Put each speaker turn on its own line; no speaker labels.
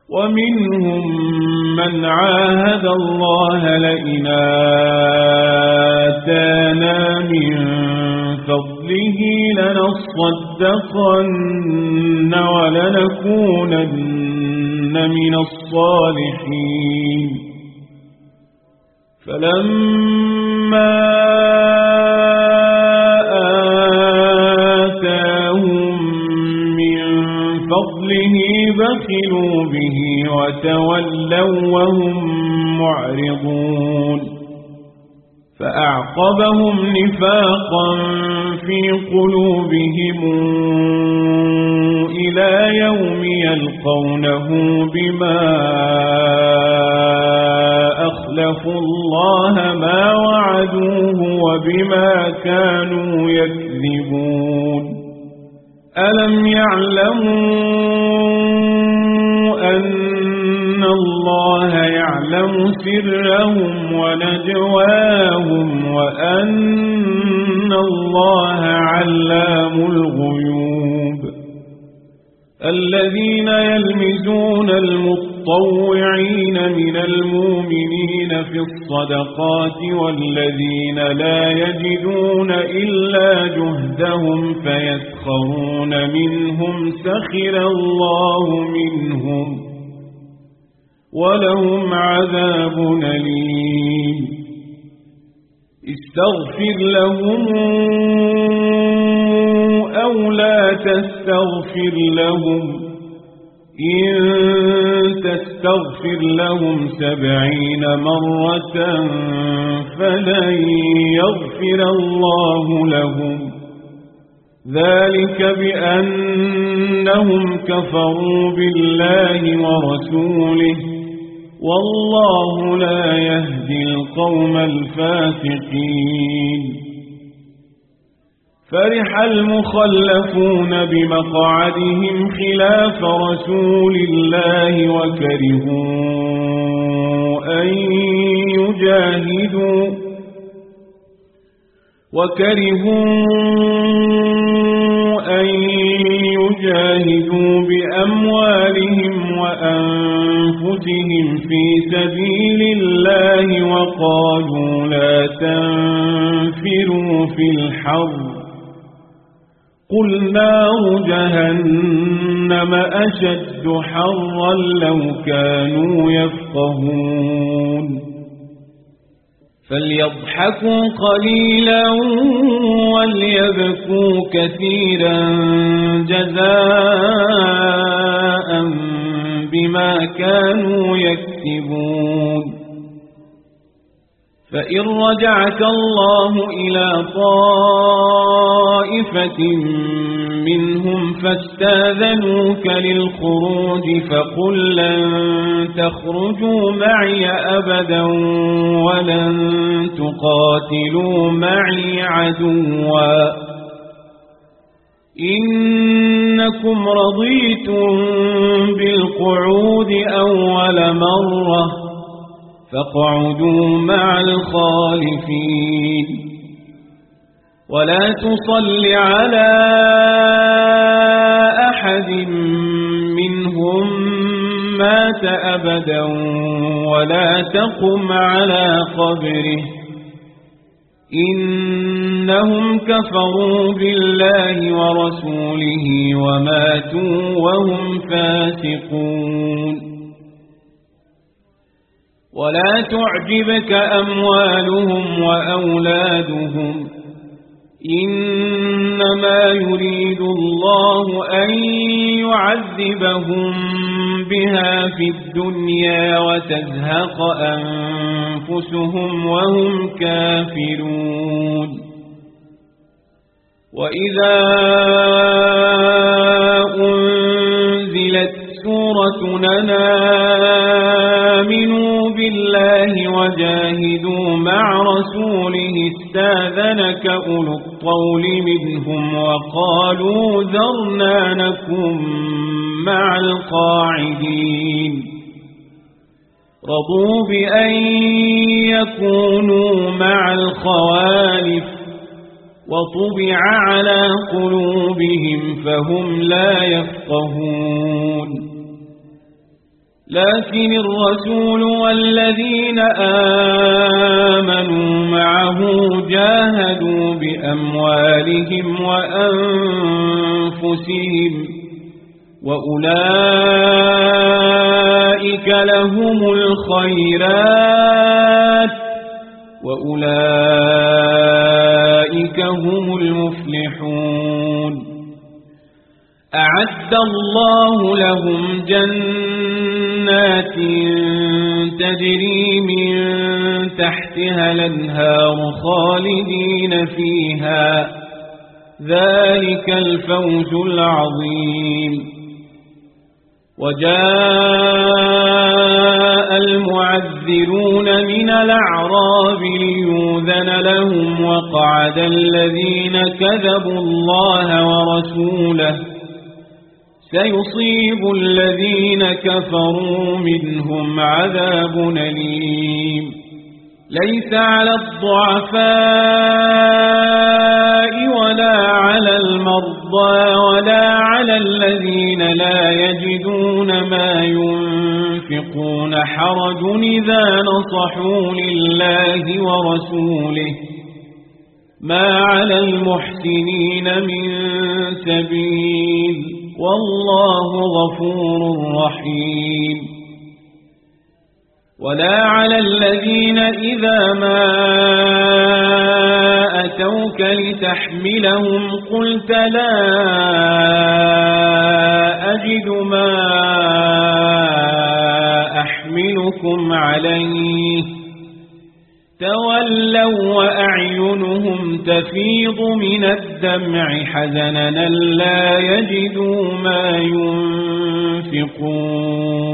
ومنهم من عاهد الله لئن آتانا من فضله لنصدقن ولنكونن من الصالحين فلما آتاهم من فضله بخلوا به وتولوا وهم معرضون فأعقبهم نفاقا في قلوبهم إلى يوم يلقونه بما أخلفوا الله ما وعدوه وبما كانوا يكذبون ألم يعلموا أن الله يعلم سرهم ونجواهم وأن الله علام الغيوب الذين يلمزون المطوعين من المؤمنين في الصدقات والذين لا يجدون إلا جهدهم فيسخرون منهم سخر الله منهم ولهم عذاب أليم استغفر لهم أو لا تستغفر لهم إن تستغفر لهم 70 مرة فلن يغفر الله لهم ذلك بأنهم كفروا بالله ورسوله والله لا يهدي القوم الفاسقين فرح المخلفون بمقعدهم خلاف رسول الله وكرهوا أن يجاهدوا بأموالهم وأنفسهم في سبيل الله وقالوا لا تنفروا في الحر قل نار جهنم أشد حرا لو كانوا يفقهون فليضحكوا قليلا وليبكوا كثيرا جزاء بما كانوا يكسبون فإن رجعك الله إلى طائفة منهم فاستاذنوك للخروج فقل لن تخرجوا معي أبدا ولن تقاتلوا معي عدوا إنكم رضيتم بالقعود أول مرة فاقعدوا مع الخالفين ولا تصل على أحد منهم مات أبدا ولا تقم على قبره إنهم كفروا بالله ورسوله وماتوا وهم فاسقون ولا تعجبك أموالهم وأولادهم إنما يريد الله أن يعذبهم بها في الدنيا وتزهق أنفسهم وهم كافرون وإذا أنزلت سورة آمنوا بالله وجاهدوا مع رسوله استاذنك أولو الطول منهم وقالوا ذرنا نكن مع القاعدين رضوا بأن يكونوا مع الخوالف وطبع على قلوبهم فهم لا يفقهون لكن الرسول والذين آمنوا معه جاهدوا بأموالهم وأنفسهم وأولئك لهم الخيرات وأولئك هم المفلحون أعد الله لهم جنات تجري من تحتها الأنهار خالدين فيها ذلك الفوز العظيم وجاء المعذرون من الأعراب ليؤذن لهم وقعد الذين كذبوا الله ورسوله سيصيب الذين كفروا منهم عذاب أليم ليس على الضعفاء ولا على المرضى ولا على الذين لا يجدون ما ينفقون حرج إذا نصحوا لله ورسوله ما على المحسنين من سبيل والله غفور رحيم ولا على الذين إذا ما أتوك لتحملهم قلت لا أجد ما أحملكم عليه تولوا وأعينهم تفيض من الدمع حزنا لا يجدوا ما ينفقون